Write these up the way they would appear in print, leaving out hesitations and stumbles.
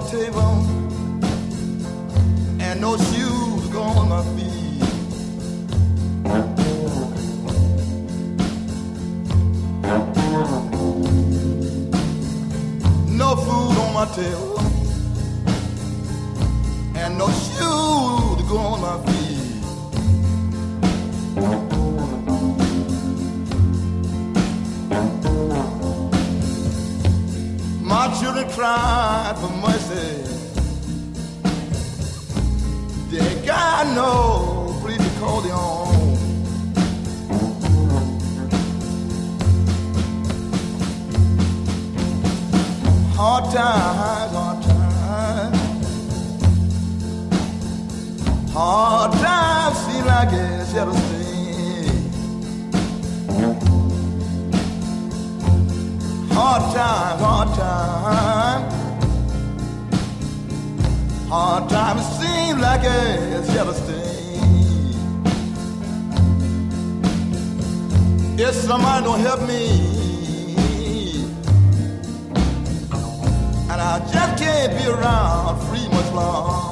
table, and no shoes go on my feet. No food on my table, and no shoes to go on my feet. My children cried for mercy. They got no place to call their own. Hard times, hard times. Hard times seem like it's here to stay. Hard times, hard times. Hard times seem like it's here to stay. If somebody don't help me, and I just can't be around free much long.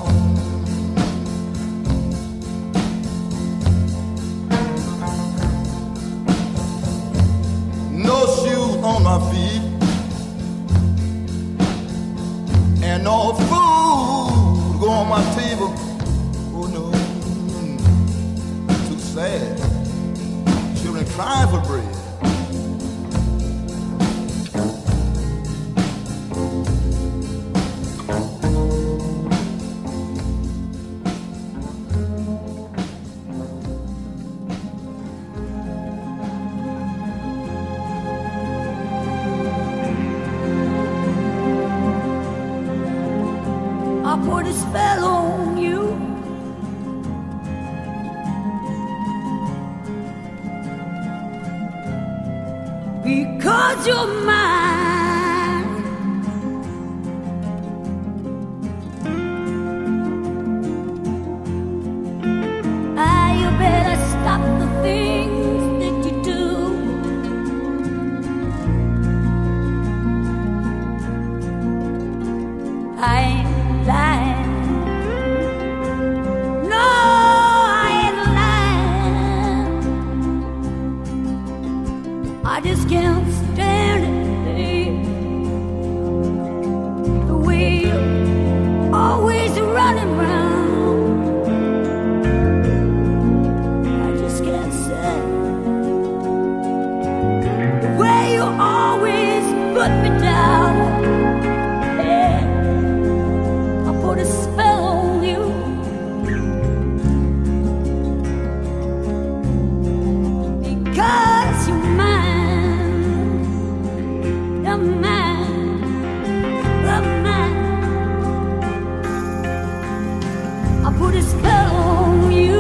No shoes on my feet, and no food go on my table. Oh no, too sad. Children crying for bread. I put a spell on you. Because you're mine. Ah, you better stop the things that you do. I ain't lying. No, I ain't lying. I just can't stand it, babe. The way you're always running round. I just can't stand it. The way you always put me down. Yeah. I put a spell on you. Because you're mine. You're mine. You're mine. I put a spell on you.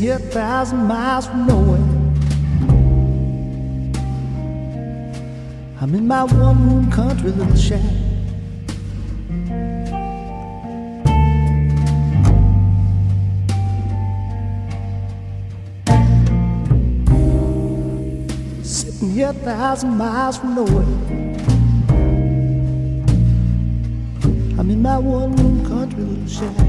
here 1,000 miles from nowhere. I'm in my one-room country little shack. Sitting here 1,000 miles from nowhere. I'm in my one-room country little shack.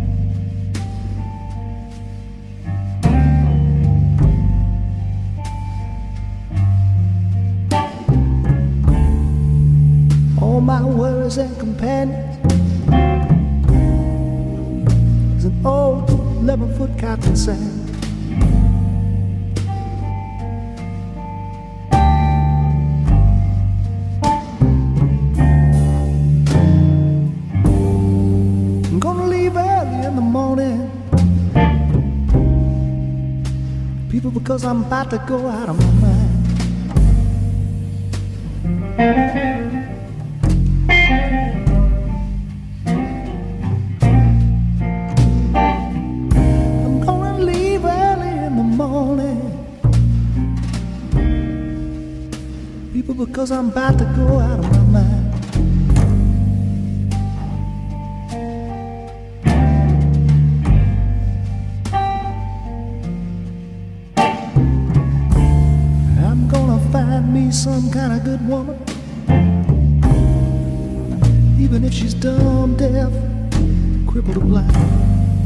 All my worries and companions is an old 11-foot cotton sand. I'm gonna leave early in the morning, people, because I'm about to go out of my mind. Because I'm about to go out of my mind. I'm gonna find me some kind of good woman, even if she's dumb, deaf, crippled or blind.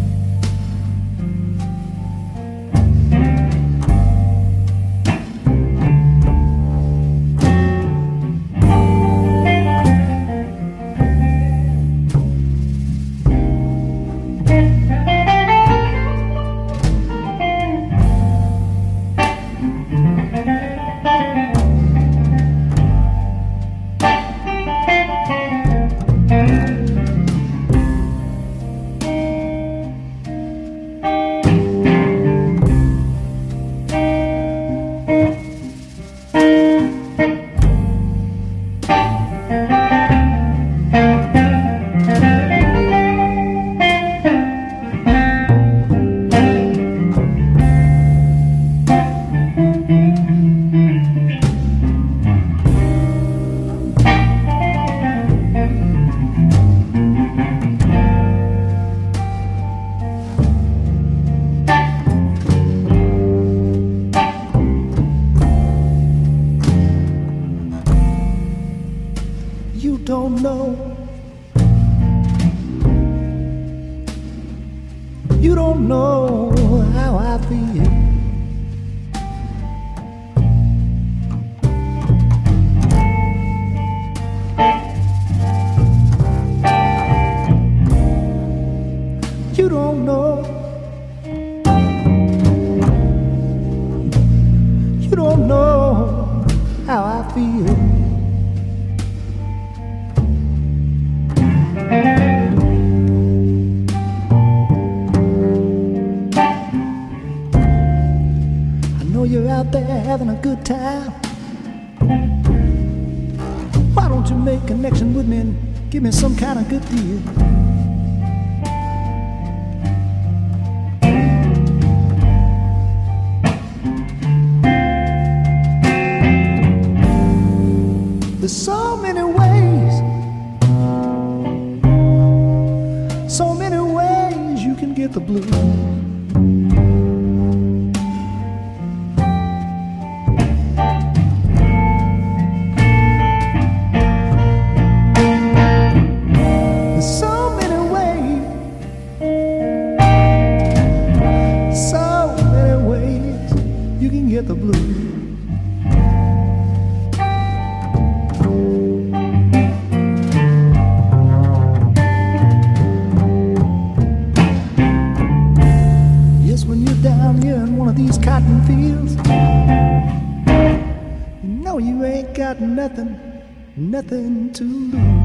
Don't know, you don't know how I feel. You don't know, you don't know how I feel. You're out there having a good time. Why don't you make connection with me and give me some kind of good deal? There's so many ways you can get the blues. Get the blues. Yes, when you're down here in one of these cotton fields, you know you ain't got nothing to lose.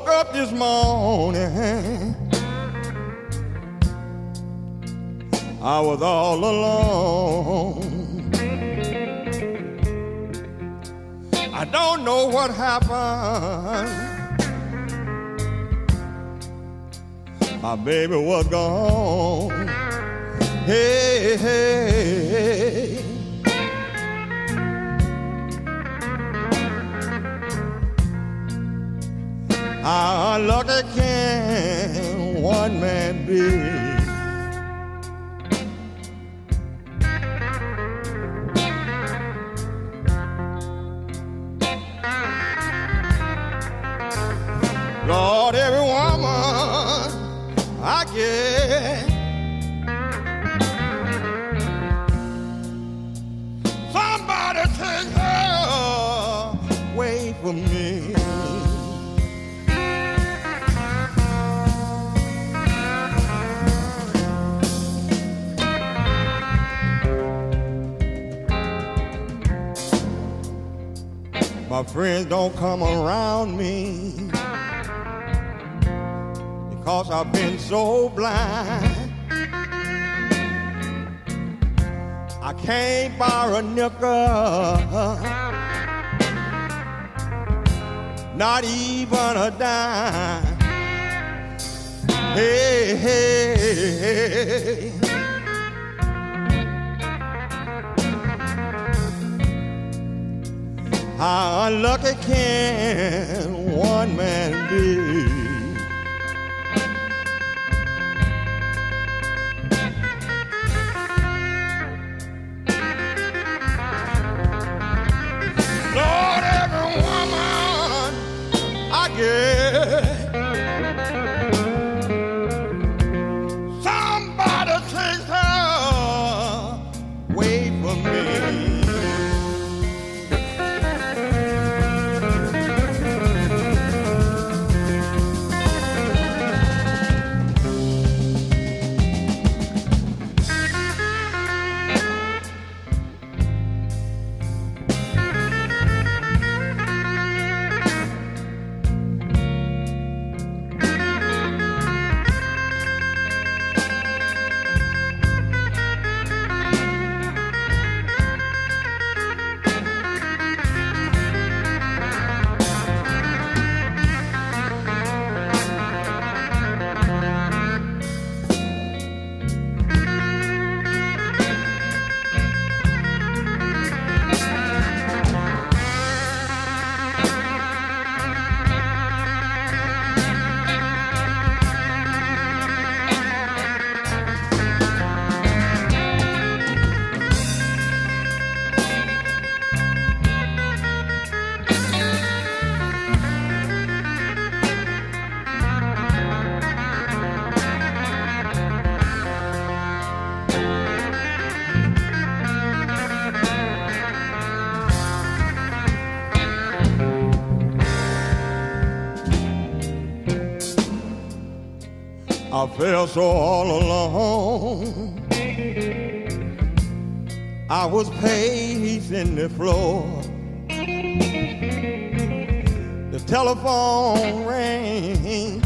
woke up this morning, I was all alone. I don't know what happened. My baby was gone. Hey, hey. How lucky can one man be? Lord, every woman I get, somebody take her away from me. My friends don't come around me because I've been so blind. I can't borrow a nickel, not even a dime. Hey, hey, hey. How unlucky can one man be? Lord, every woman I get, somebody takes her away from me. I felt so all alone. I was pacing the floor. The telephone rang.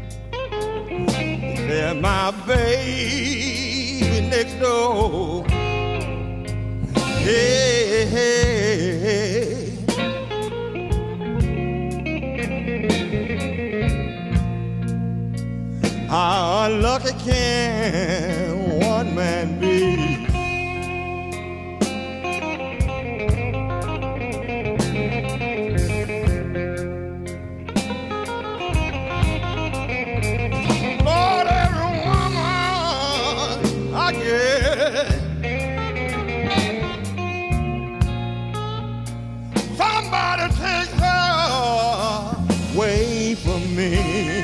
It said my baby next door. Hey, hey, hey. How unlucky can one man be? Lord, every woman I get, somebody takes her away from me.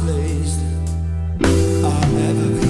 place I'll ever be.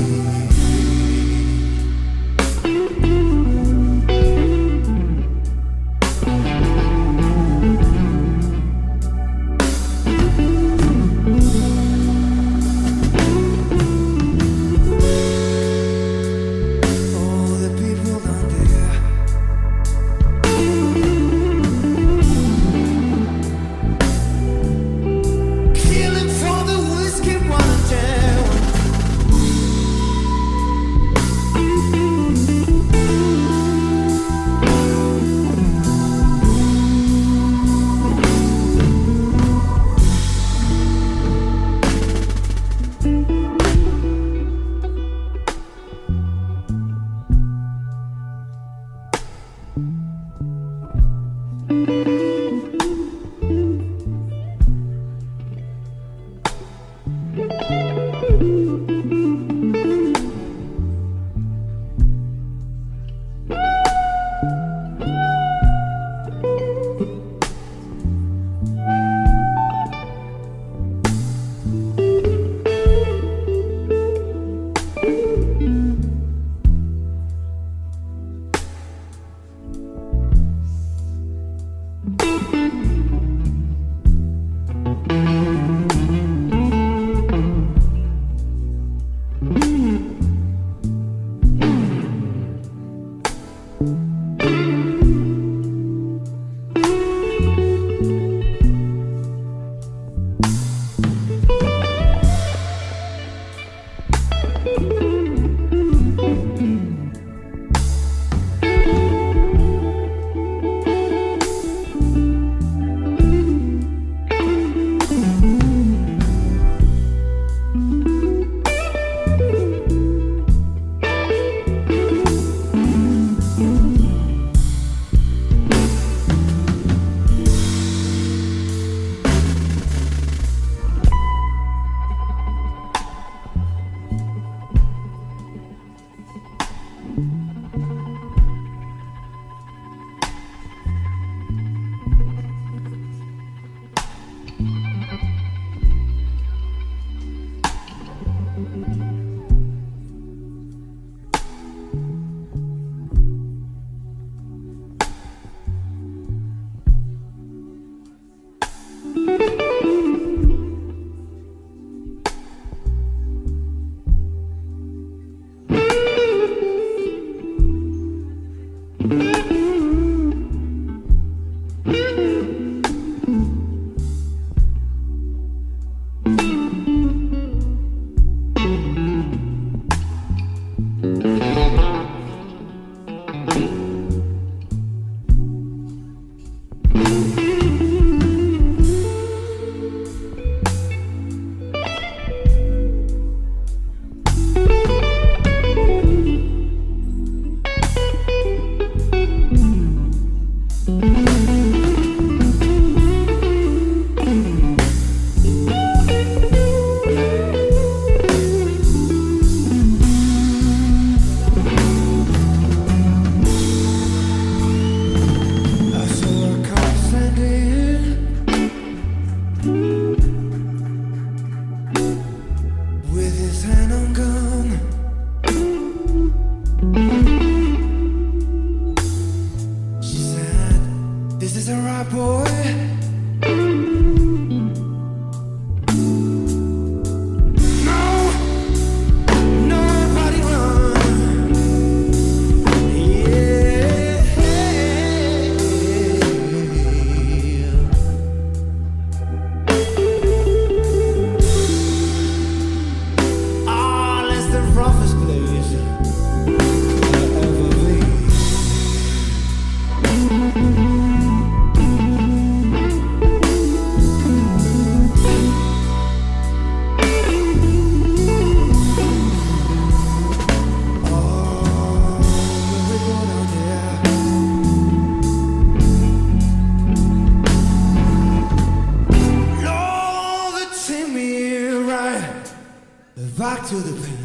back to the pen.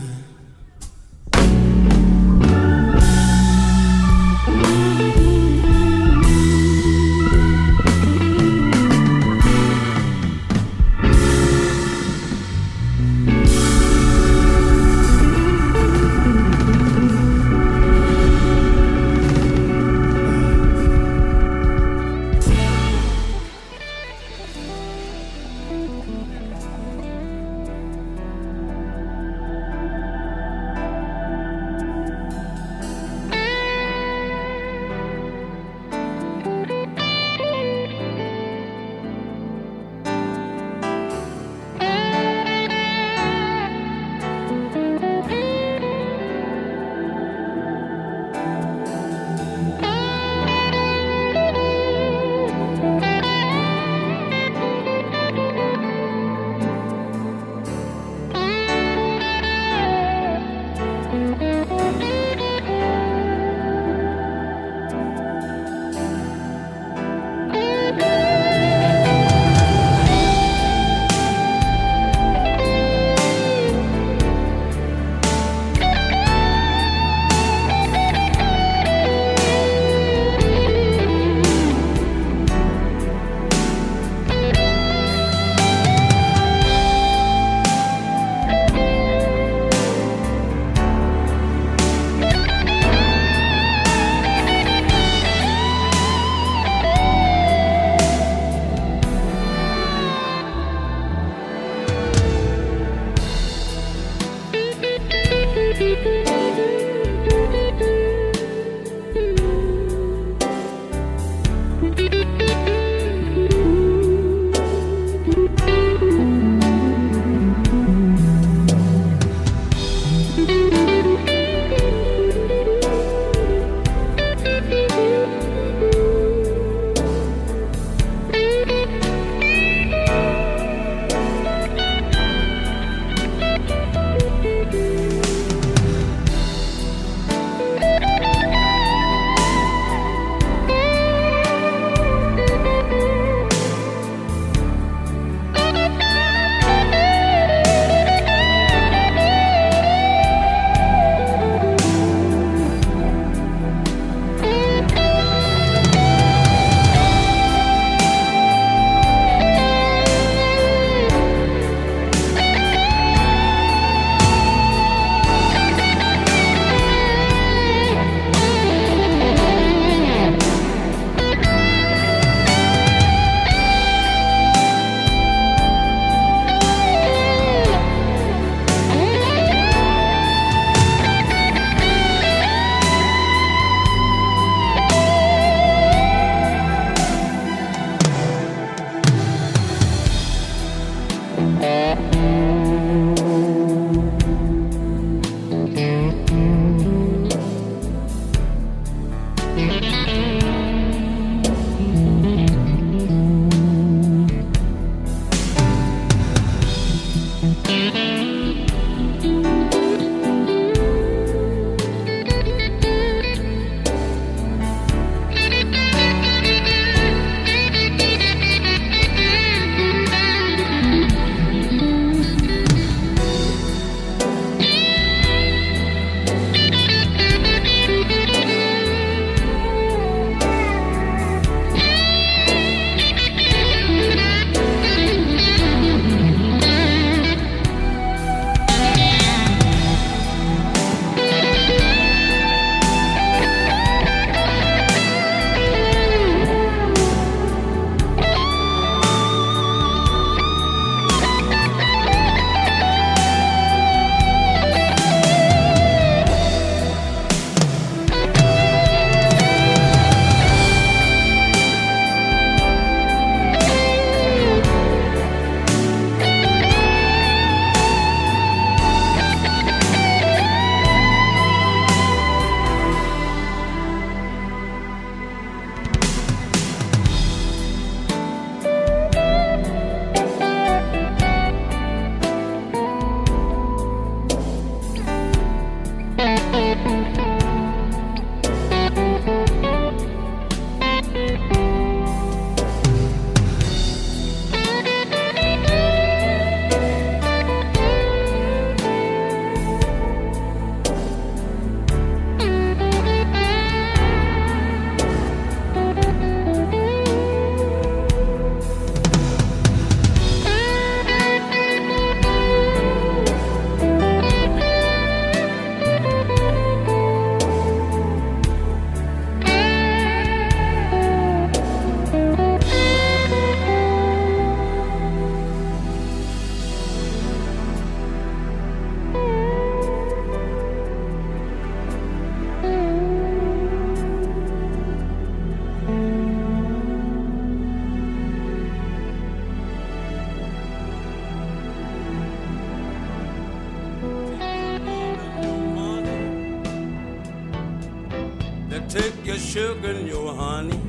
take your sugar and your honey.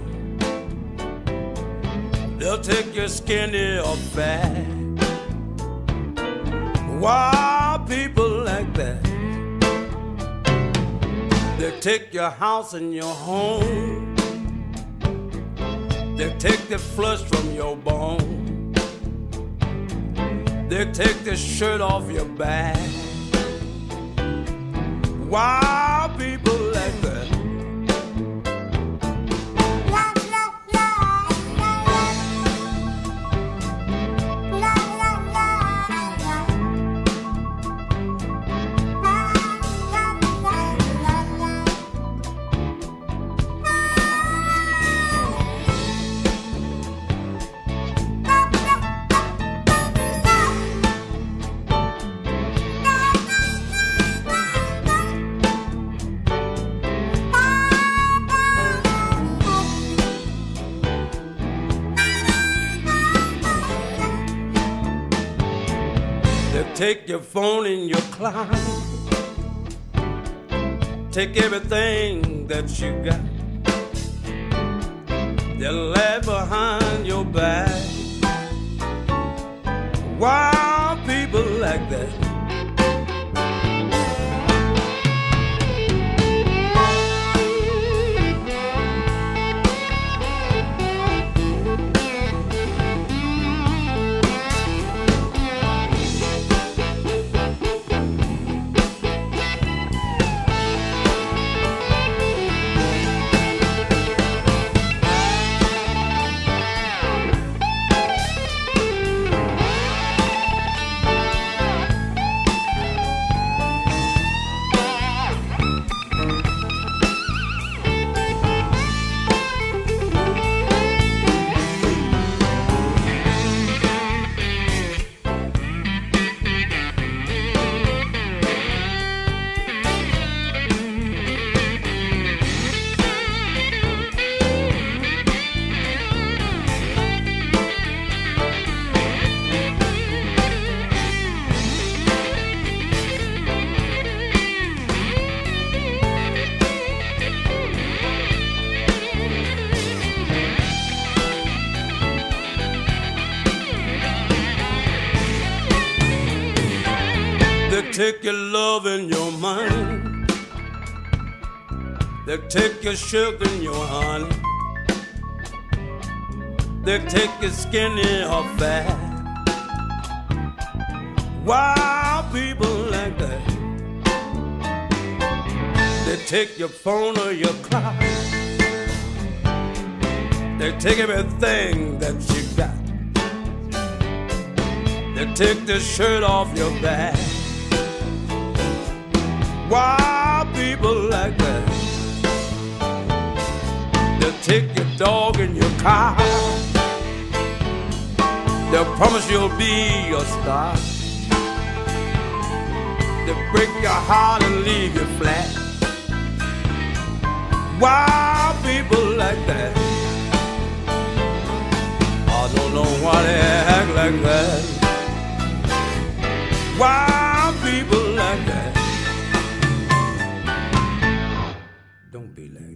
They'll take your skinny or fat. Why people like that? They'll take your house and your home. They'll take the flesh from your bone. They'll take the shirt off your back. Why people like that? Take your phone in your closet. Take everything that you got. They'll laugh behind your back. Why people like that? They'll take your love and your money. They'll take your sugar and your honey. They'll take your skinny or fat. Wild people like that. They take your phone or your clock. They take everything that you got. They take the shirt off your back. Wild people like that. They'll take your dog and your car. They'll promise you'll be a star. They'll break your heart and leave you flat. Wild people like that. I don't know why they act like that. Wild people like that. Don't be like that.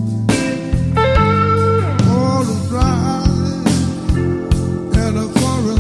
All the dry and a forest.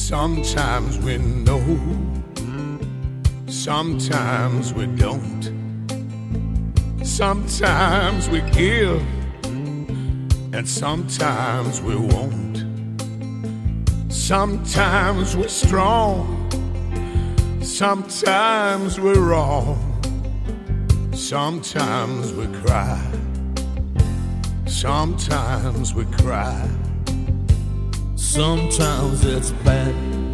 Sometimes we know, sometimes we don't. Sometimes we give, and sometimes we won't. Sometimes we're strong, sometimes we're wrong. Sometimes we cry, sometimes we cry. Sometimes it's bad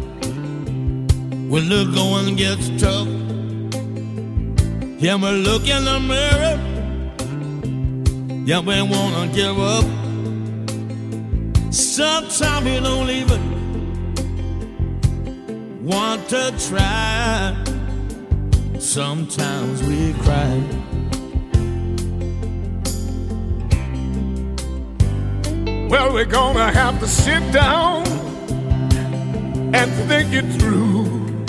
when the going gets tough. Yeah, we look in the mirror. Yeah, we wanna give up. Sometimes we don't even want to try. Sometimes we cry. Well, we're gonna have to sit down and think it through.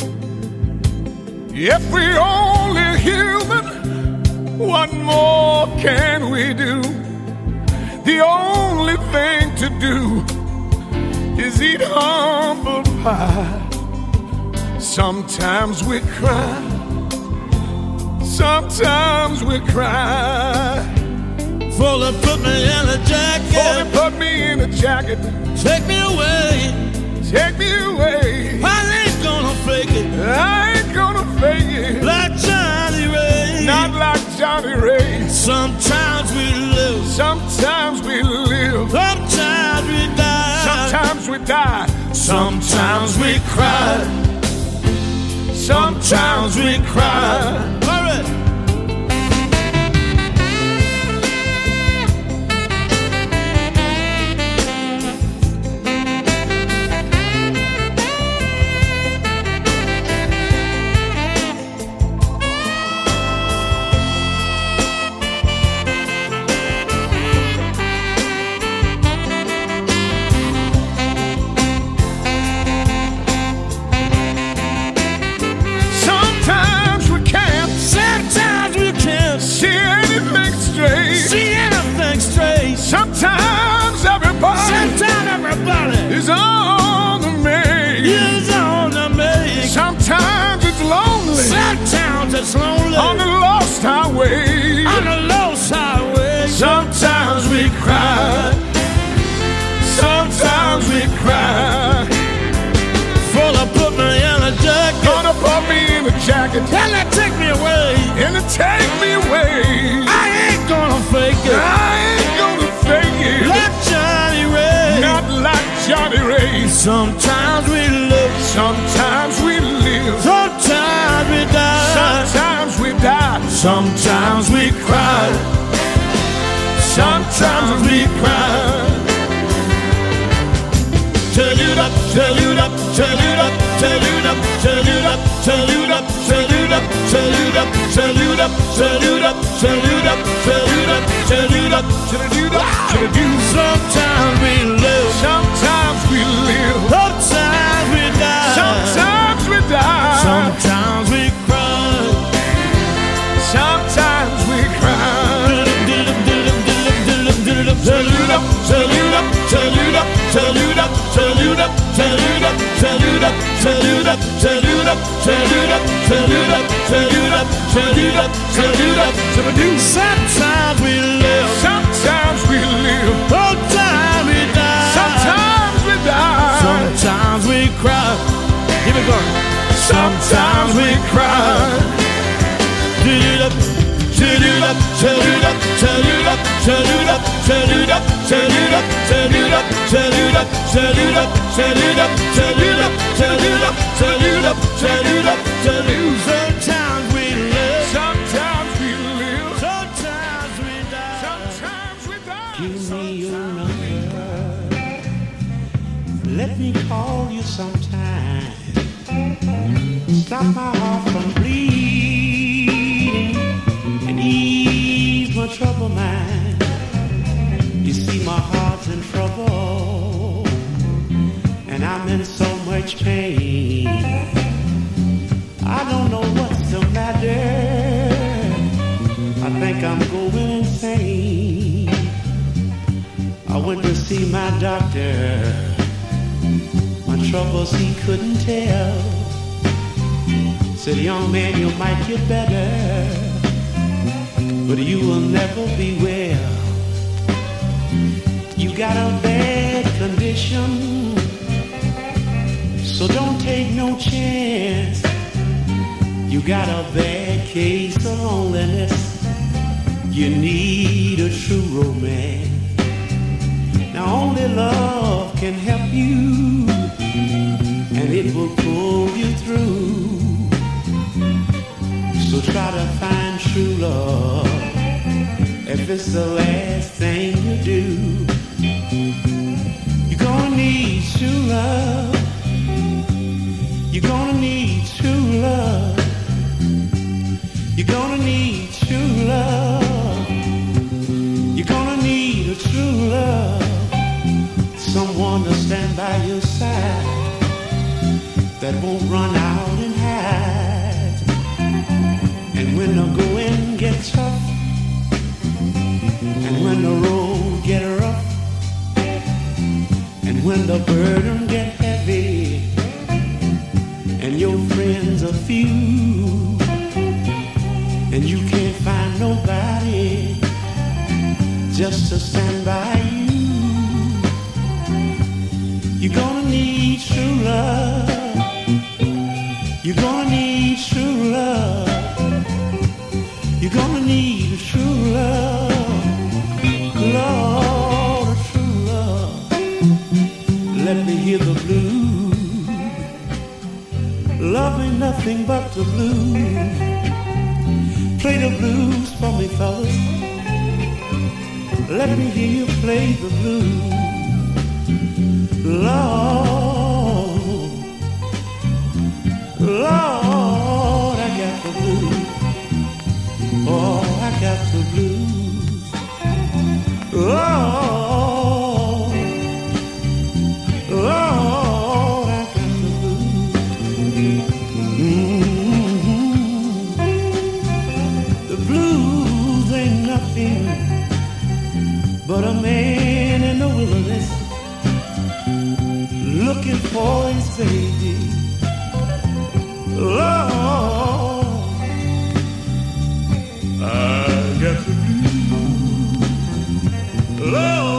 If we only human, what more can we do? The only thing to do is eat humble pie. Sometimes we cry, sometimes we cry. For they put me in a jacket. For they put me in a jacket. Take me away. Take me away. I ain't gonna fake it. I ain't gonna fake it. Like Johnny Ray. Not like Johnny Ray. Sometimes we live. Sometimes we live. Sometimes we die. Sometimes we die. Sometimes we cry. Sometimes we cry. All right. Sometimes everybody is on the make. Sometimes it's lonely. Sometimes it's lonely. On the lost highway. On the lost highway. Sometimes we cry. Sometimes we cry. For they put me in a jacket. Gonna put me in a jacket. And they take me away. And they take me away. I ain't gonna fake it. I ain't gonna fake it. Like Johnny Ray. Not like Johnny Ray. Sometimes we live. Sometimes we live. Sometimes we die. Sometimes we die. Sometimes we cry. Sometimes we cry. Turn it up, turn it up, turn it up, turn it up, turn it up, turn it up, turn it up, turn it up, turn it up, turn it up, turn it up, turn it up, turn it up, turn it up, turn it up. Sometimes we live. Sometimes we live. Sometimes we die. Sometimes we die. Sometimes we cry. Sometimes we cry. Turn it up, turn it up, turn it up, turn it up, turn it up, turn it up, turn it up, turn it up, turn it up, turn it up, turn it up, turn it up, turn it up, turn it up, turn it up. Sometimes we live. Sometimes we live. Sometimes we die. Sometimes we die. Sometimes we cry. Keep it going. Sometimes we cry. Turn it up, turn it up, turn it up, turn it up, turn it up, turn it up, turn it up, turn it up, turn it up, turn it up, turn it up, turn it up, turn it up, turn it up, turn it up, turn it up. Sometimes we live. Sometimes we live. Sometimes we die. Sometimes we die. Give me your number. Let me call you sometime. Stop my heart from bleeding and ease my trouble mind. You see my heart's in trouble and I'm in so much pain. I don't know what's the matter. I think I'm going insane. I went to see my doctor. My troubles he couldn't tell. Said, young man, you might get better, but you will never be well. You got a bad condition, so don't take no chance. You got a bad case of loneliness. You need a true romance. Now only love can help you, and it will pull you through. So try to find true love, if it's the last thing you do. You're gonna need true love. You're gonna need true love. You're gonna need true love. You're gonna need a true love. Someone to stand by your side, that won't run out and hide. And when the going gets tough, and when the road get rough, and when the burden get heavy, and your friends are few, and you can't find nobody just to stand by you, you're gonna need true love. You're gonna need true love. You're gonna need true love. Lord, true love. Let me hear the blues. Love ain't nothing but the blues. Play the blues for me, fellas. Let me hear you play the blues. Lord, Lord, I got the blues. Oh, I got the blues. Lord, Lord, I got the blues. The blues ain't nothing but a man in the wilderness, looking for his baby. Lord, I got the blues. Lord,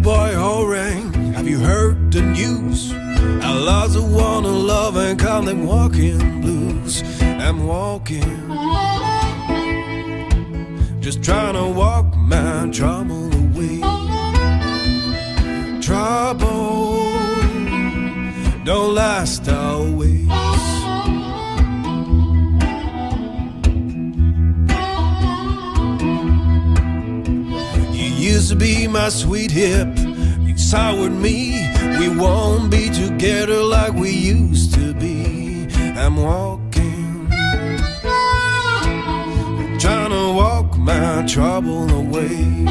boy orang, have you heard the news? I lost the one I love and call them walking blues. I'm walking, just trying to walk my trouble away. Trouble don't last always. You used to be my sweet hip, you soured me. We won't be together like we used to be. I'm walking, trying to walk my trouble away.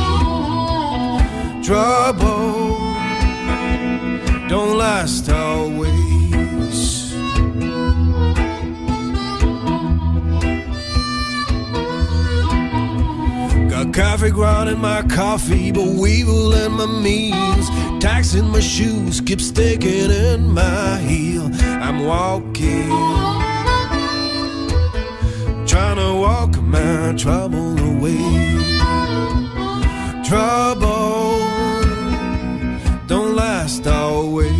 Trouble don't last always. Got coffee ground in my coffee, but weevil in my means. Tacks in my shoes keep sticking in my heel. I'm walking, trying to walk my trouble away. Trouble don't last always.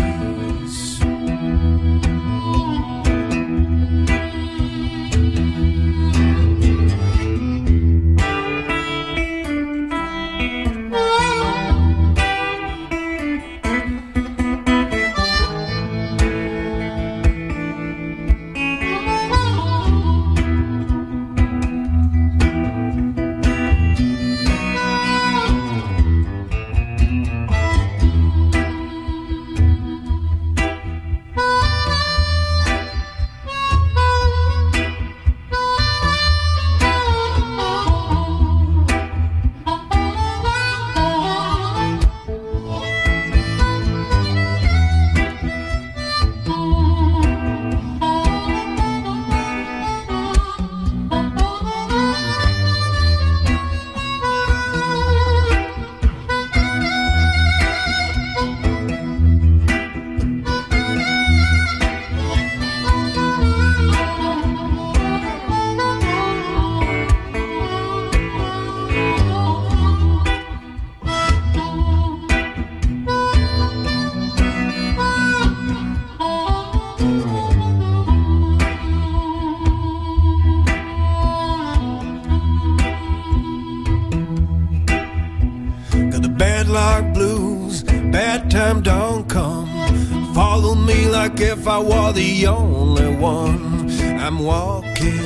Like if I were the only one. I'm walking,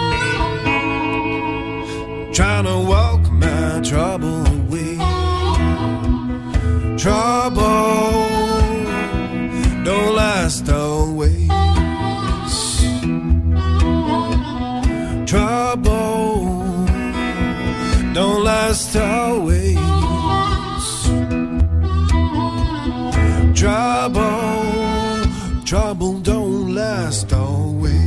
trying to walk my trouble away. Trouble don't last always. Trouble don't last always. Trouble don't last always.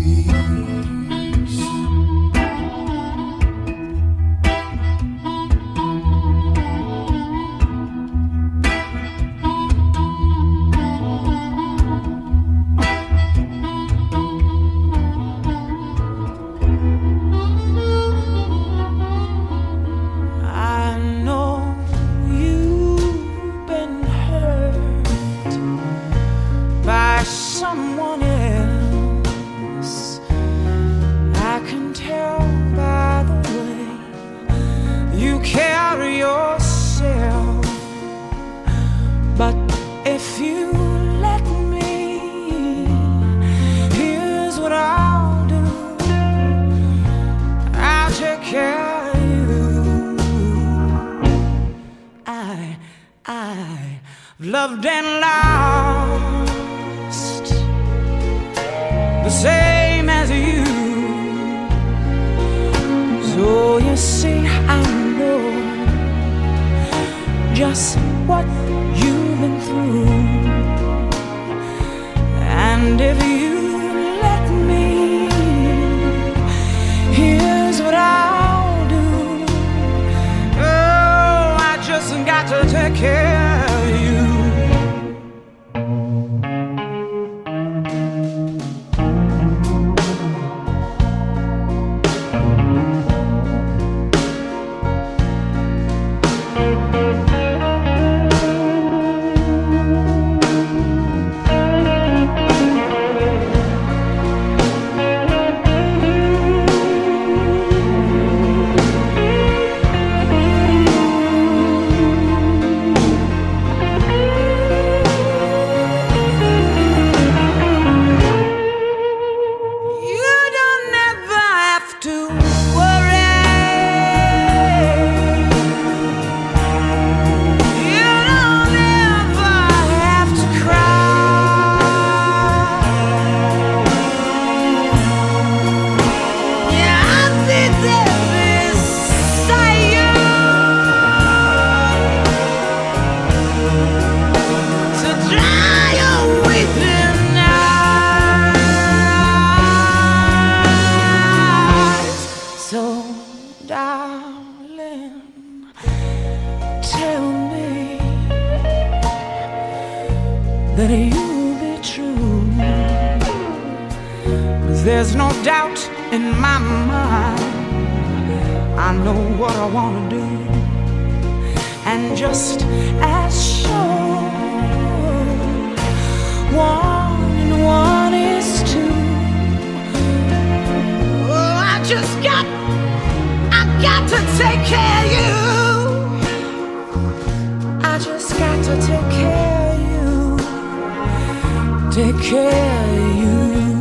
I know you've been hurt by someone else. I can tell by the way you carry yourself. But if you let me, here's what I'll do. I'll take care of you. I've loved and lost the same as you. So you see, I know just what you've been through. And if you let me, here's what I'll do. Oh, I just got to take care of you. There's no doubt in my mind. I know what I want to do, and just as sure, 1 and 1 is 2. Oh, I got to take care of you. I just got to take care of you. Take care of you.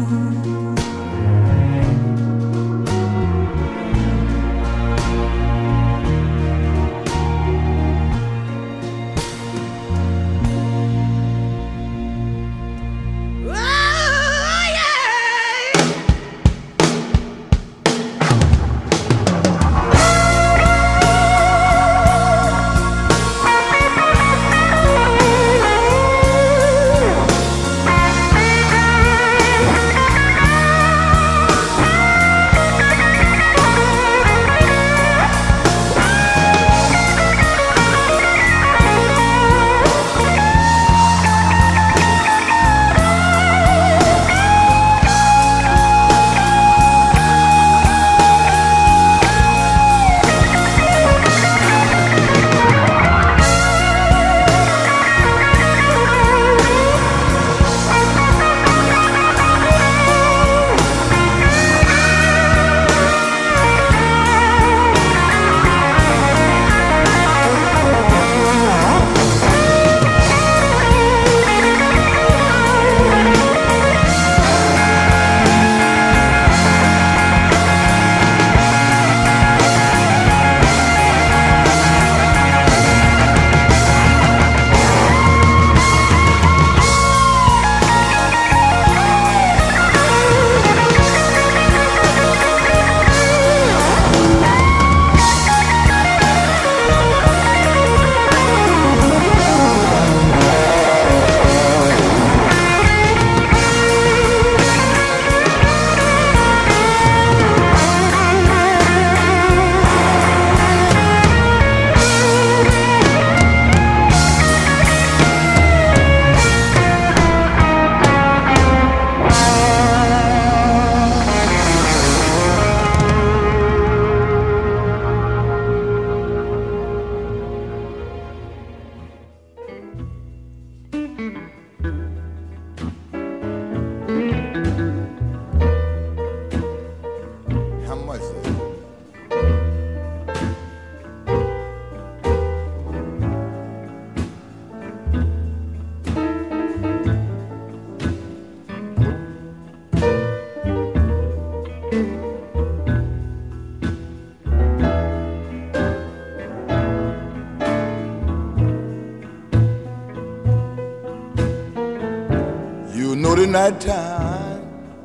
Night time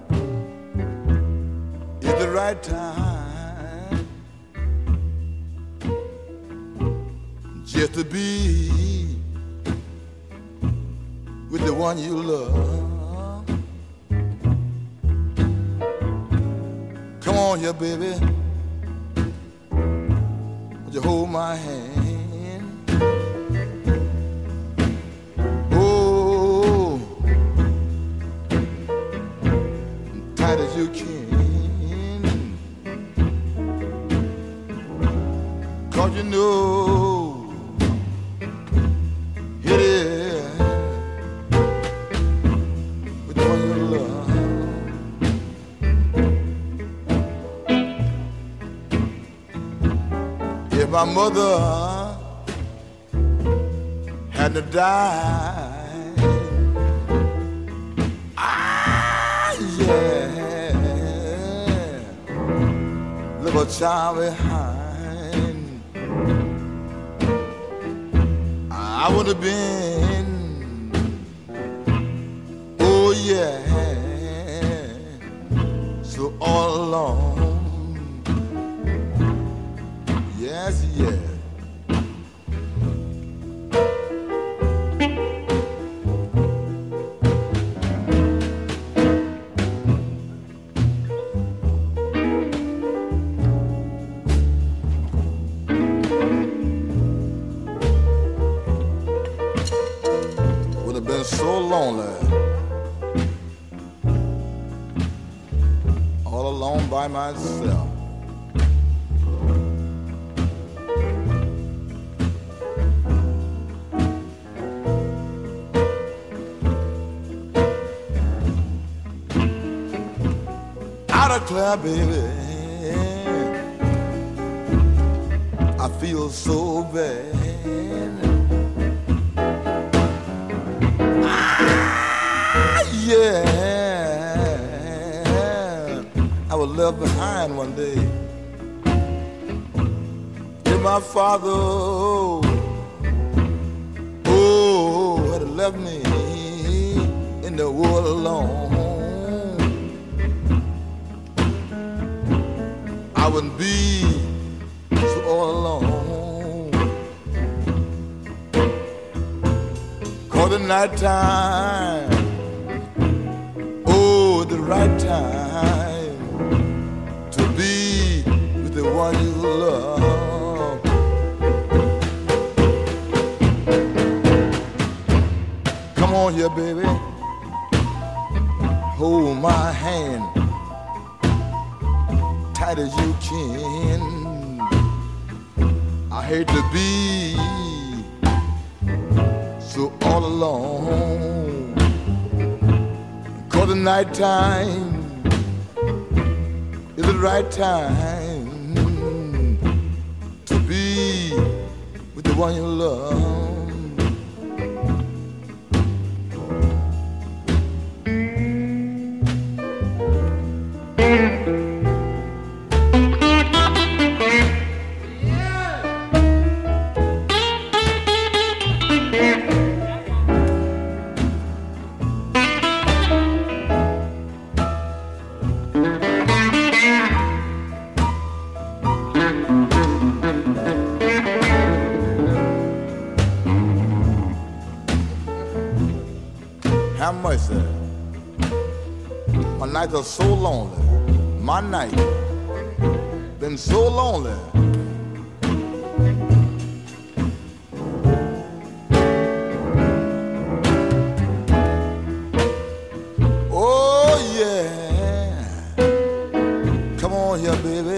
is the right time just to be with the one you love. Come on here, baby, would you hold my hand? As you can, 'cause you know it is with one you love. If my mother hadn't died, yeah, leave a child behind, I would have been, oh yeah, so all alone, yes, yeah. So lonely all alone by myself. Out of club, baby, I feel so bad. Yeah, I was left behind one day. And my father, had left me in the world alone. I wouldn't be so all alone. 'Cause the night time, the right time to be with the one you love. Come on here, baby, hold my hand tight as you can. I hate to be so all alone. For the night time is the right time to be with the one you love. Have mercy. My nights are so lonely. My night been so lonely. Oh yeah. Come on here, baby.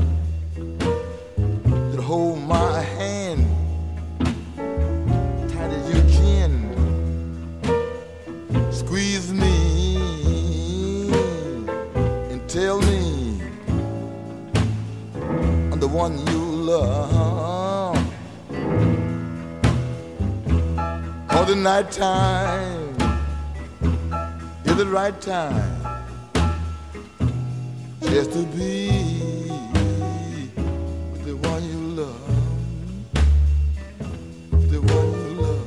You hold my hand tight as you can. Squeeze me and tell me I'm the one you love. On the night time is the right time just to be with the one you love. The one you love.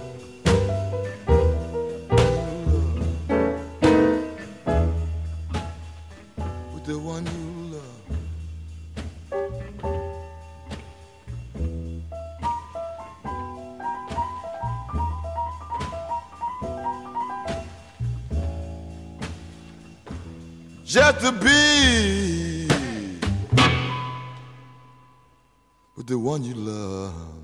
The one you love. Just to be with the one you love.